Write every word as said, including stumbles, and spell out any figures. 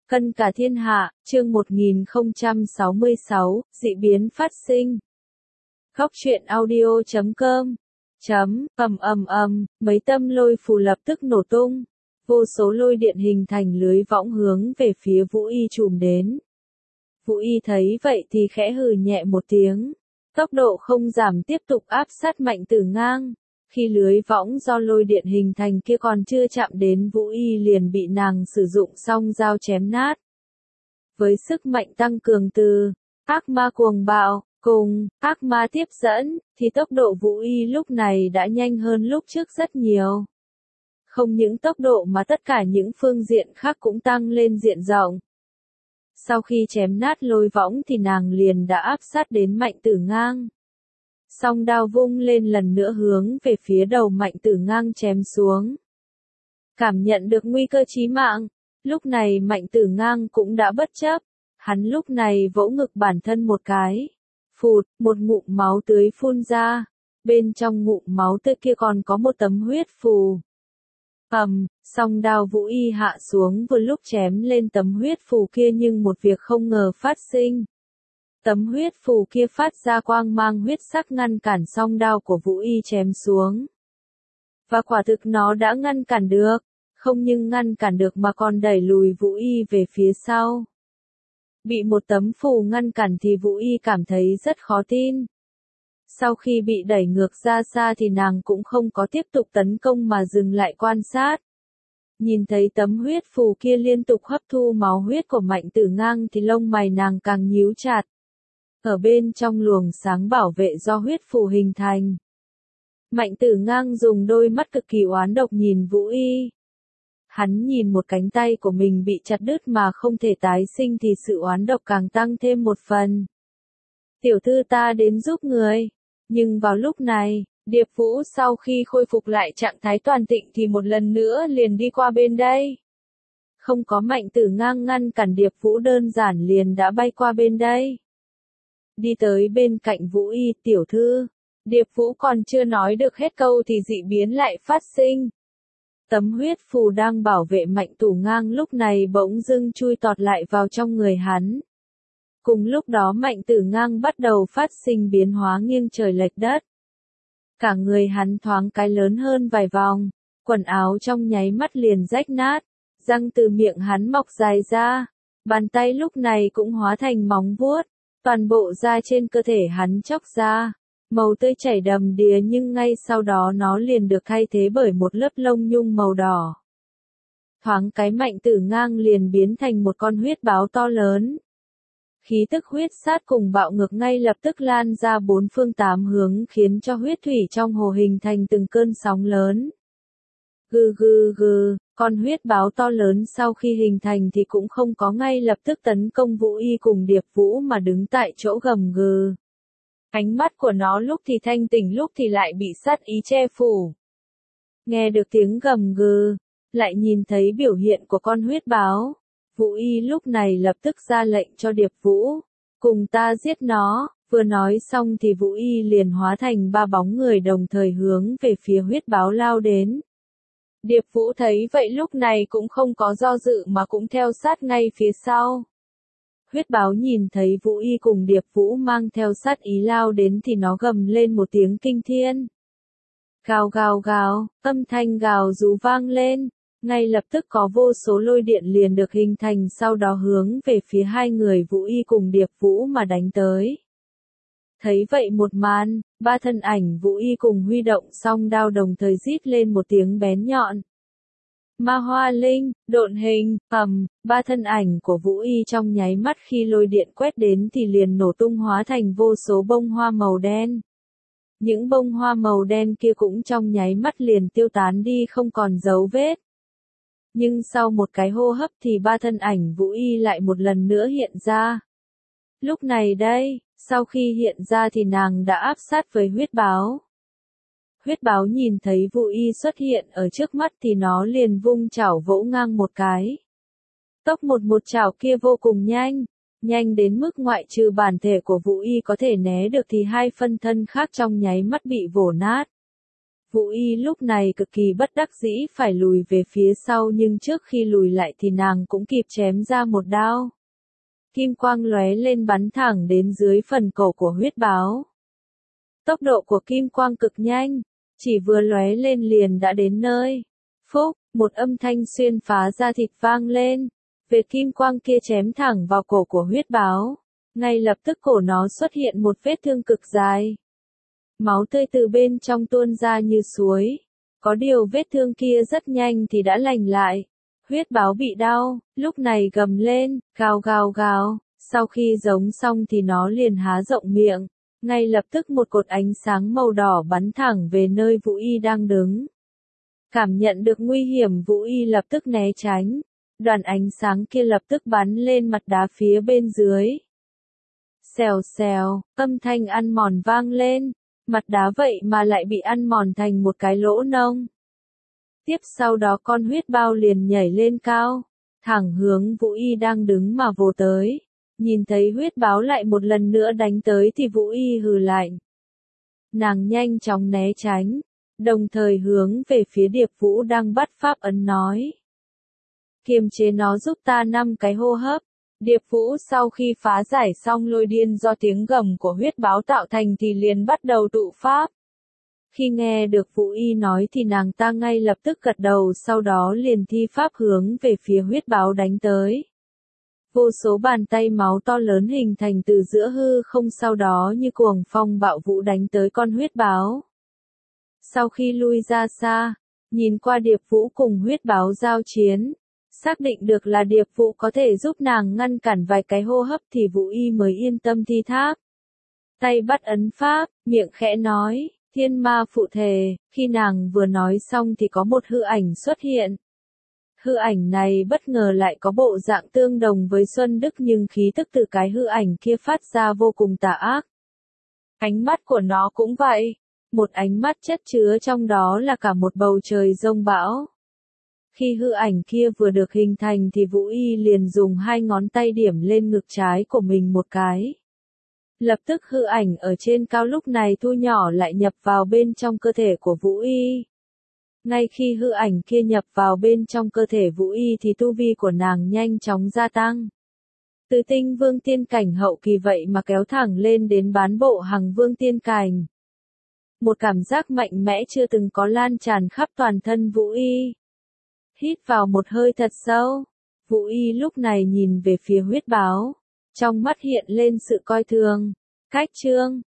Cân cả thiên hạ, chương một nghìn không trăm sáu mươi sáu, dị biến phát sinh. Góc truyện audio chấm com chấm, ầm ầm ầm, mấy tâm lôi phù lập tức nổ tung. Vô số lôi điện hình thành lưới võng hướng về phía Vũ Y trùm đến. Vũ Y thấy vậy thì khẽ hừ nhẹ một tiếng. Tốc độ không giảm tiếp tục áp sát Mạnh Tử Ngang. Khi lưới võng do lôi điện hình thành kia còn chưa chạm đến Vũ Y liền bị nàng sử dụng song dao chém nát. Với sức mạnh tăng cường từ ác ma cuồng bạo cùng ác ma tiếp dẫn, thì tốc độ Vũ Y lúc này đã nhanh hơn lúc trước rất nhiều. Không những tốc độ mà tất cả những phương diện khác cũng tăng lên diện rộng. Sau khi chém nát lôi võng thì nàng liền đã áp sát đến Mạnh Tử Ngang. Song đao vung lên lần nữa hướng về phía đầu Mạnh Tử Ngang chém xuống. Cảm nhận được nguy cơ chí mạng, lúc này Mạnh Tử Ngang cũng đã bất chấp. Hắn lúc này vỗ ngực bản thân một cái. Phụt, một ngụm máu tươi phun ra. Bên trong ngụm máu tươi kia còn có một tấm huyết phù. Ầm, song đao Vũ Y hạ xuống vừa lúc chém lên tấm huyết phù kia nhưng một việc không ngờ phát sinh. Tấm huyết phù kia phát ra quang mang huyết sắc ngăn cản song đao của Vũ Y chém xuống. Và quả thực nó đã ngăn cản được, không nhưng ngăn cản được mà còn đẩy lùi Vũ Y về phía sau. Bị một tấm phù ngăn cản thì Vũ Y cảm thấy rất khó tin. Sau khi bị đẩy ngược ra xa thì nàng cũng không có tiếp tục tấn công mà dừng lại quan sát. Nhìn thấy tấm huyết phù kia liên tục hấp thu máu huyết của Mạnh Tử Ngang thì lông mày nàng càng nhíu chặt. Ở bên trong luồng sáng bảo vệ do huyết phù hình thành. Mạnh Tử Ngang dùng đôi mắt cực kỳ oán độc nhìn Vũ Y. Hắn nhìn một cánh tay của mình bị chặt đứt mà không thể tái sinh thì sự oán độc càng tăng thêm một phần. Tiểu thư ta đến giúp người. Nhưng vào lúc này, Điệp Vũ sau khi khôi phục lại trạng thái toàn tịnh thì một lần nữa liền đi qua bên đây. Không có Mạnh Tử Ngang ngăn cản Điệp Vũ đơn giản liền đã bay qua bên đây. Đi tới bên cạnh Vũ Y, tiểu thư. Điệp Vũ còn chưa nói được hết câu thì dị biến lại phát sinh. Tấm huyết phù đang bảo vệ Mạnh Tử Ngang lúc này bỗng dưng chui tọt lại vào trong người hắn. Cùng lúc đó Mạnh Tử Ngang bắt đầu phát sinh biến hóa nghiêng trời lệch đất. Cả người hắn thoáng cái lớn hơn vài vòng, quần áo trong nháy mắt liền rách nát, răng từ miệng hắn mọc dài ra, bàn tay lúc này cũng hóa thành móng vuốt, toàn bộ da trên cơ thể hắn chóc ra, màu tươi chảy đầm đìa nhưng ngay sau đó nó liền được thay thế bởi một lớp lông nhung màu đỏ. Thoáng cái Mạnh Tử Ngang liền biến thành một con huyết báo to lớn. Khí tức huyết sát cùng bạo ngược ngay lập tức lan ra bốn phương tám hướng khiến cho huyết thủy trong hồ hình thành từng cơn sóng lớn. Gừ gừ gừ, con huyết báo to lớn sau khi hình thành thì cũng không có ngay lập tức tấn công Vũ Y cùng Điệp Vũ mà đứng tại chỗ gầm gừ. Ánh mắt của nó lúc thì thanh tỉnh lúc thì lại bị sát ý che phủ. Nghe được tiếng gầm gừ, lại nhìn thấy biểu hiện của con huyết báo. Vũ Y lúc này lập tức ra lệnh cho Điệp Vũ, cùng ta giết nó, vừa nói xong thì Vũ Y liền hóa thành ba bóng người đồng thời hướng về phía huyết báo lao đến. Điệp Vũ thấy vậy lúc này cũng không có do dự mà cũng theo sát ngay phía sau. Huyết báo nhìn thấy Vũ Y cùng Điệp Vũ mang theo sát ý lao đến thì nó gầm lên một tiếng kinh thiên. Gào gào gào, âm thanh gào rú vang lên. Ngay lập tức có vô số lôi điện liền được hình thành sau đó hướng về phía hai người Vũ Y cùng Điệp Vũ mà đánh tới. Thấy vậy một màn, ba thân ảnh Vũ Y cùng huy động song đao đồng thời rít lên một tiếng bén nhọn. Ma Hoa Linh, độn hình, ầm, ba thân ảnh của Vũ Y trong nháy mắt khi lôi điện quét đến thì liền nổ tung hóa thành vô số bông hoa màu đen. Những bông hoa màu đen kia cũng trong nháy mắt liền tiêu tán đi không còn dấu vết. Nhưng sau một cái hô hấp thì ba thân ảnh Vũ Y lại một lần nữa hiện ra. Lúc này đây, sau khi hiện ra thì nàng đã áp sát với huyết báo. Huyết báo nhìn thấy Vũ Y xuất hiện ở trước mắt thì nó liền vung chảo vỗ ngang một cái. Tốc một một chảo kia vô cùng nhanh, nhanh đến mức ngoại trừ bản thể của Vũ Y có thể né được thì hai phân thân khác trong nháy mắt bị vồ nát. Vũ Y lúc này cực kỳ bất đắc dĩ phải lùi về phía sau, nhưng trước khi lùi lại thì nàng cũng kịp chém ra một đao. Kim quang lóe lên bắn thẳng đến dưới phần cổ của huyết báo. Tốc độ của kim quang cực nhanh, chỉ vừa lóe lên liền đã đến nơi. Phúc, một âm thanh xuyên phá da thịt vang lên, vệt kim quang kia chém thẳng vào cổ của huyết báo. Ngay lập tức cổ nó xuất hiện một vết thương cực dài. Máu tươi từ bên trong tuôn ra như suối. Có điều vết thương kia rất nhanh thì đã lành lại. Huyết báo bị đau, lúc này gầm lên, gào gào gào. Sau khi giống xong thì nó liền há rộng miệng. Ngay lập tức một cột ánh sáng màu đỏ bắn thẳng về nơi Vũ Y đang đứng. Cảm nhận được nguy hiểm, Vũ Y lập tức né tránh. Đoàn ánh sáng kia lập tức bắn lên mặt đá phía bên dưới. Xèo xèo, âm thanh ăn mòn vang lên. Mặt đá vậy mà lại bị ăn mòn thành một cái lỗ nông. Tiếp sau đó con huyết bao liền nhảy lên cao, thẳng hướng Vũ Y đang đứng mà vồ tới. Nhìn thấy huyết báo lại một lần nữa đánh tới thì Vũ Y hừ lạnh. Nàng nhanh chóng né tránh, đồng thời hướng về phía Điệp Vũ đang bắt pháp ấn nói. Kiềm chế nó giúp ta năm cái hô hấp. Điệp Vũ sau khi phá giải xong lôi điên do tiếng gầm của huyết báo tạo thành thì liền bắt đầu tụ pháp. Khi nghe được Vũ Y nói thì nàng ta ngay lập tức gật đầu, sau đó liền thi pháp hướng về phía huyết báo đánh tới. Vô số bàn tay máu to lớn hình thành từ giữa hư không, sau đó như cuồng phong bạo vũ đánh tới con huyết báo. Sau khi lui ra xa, nhìn qua Điệp Vũ cùng huyết báo giao chiến, xác định được là Điệp Vũ có thể giúp nàng ngăn cản vài cái hô hấp thì Vũ Y mới yên tâm thi thác. Tay bắt ấn pháp, miệng khẽ nói, thiên ma phụ thể. Khi nàng vừa nói xong thì có một hư ảnh xuất hiện. Hư ảnh này bất ngờ lại có bộ dạng tương đồng với Xuân Đức, nhưng khí tức từ cái hư ảnh kia phát ra vô cùng tà ác. Ánh mắt của nó cũng vậy, một ánh mắt chất chứa trong đó là cả một bầu trời giông bão. Khi hư ảnh kia vừa được hình thành thì Vũ Y liền dùng hai ngón tay điểm lên ngực trái của mình một cái. Lập tức hư ảnh ở trên cao lúc này thu nhỏ lại nhập vào bên trong cơ thể của Vũ Y. Ngay khi hư ảnh kia nhập vào bên trong cơ thể Vũ Y thì tu vi của nàng nhanh chóng gia tăng. Từ tinh vương tiên cảnh hậu kỳ vậy mà kéo thẳng lên đến bán bộ hằng vương tiên cảnh. Một cảm giác mạnh mẽ chưa từng có lan tràn khắp toàn thân Vũ Y. Hít vào một hơi thật sâu, Vũ Y lúc này nhìn về phía huyết báo. Trong mắt hiện lên sự coi thường. Cách chương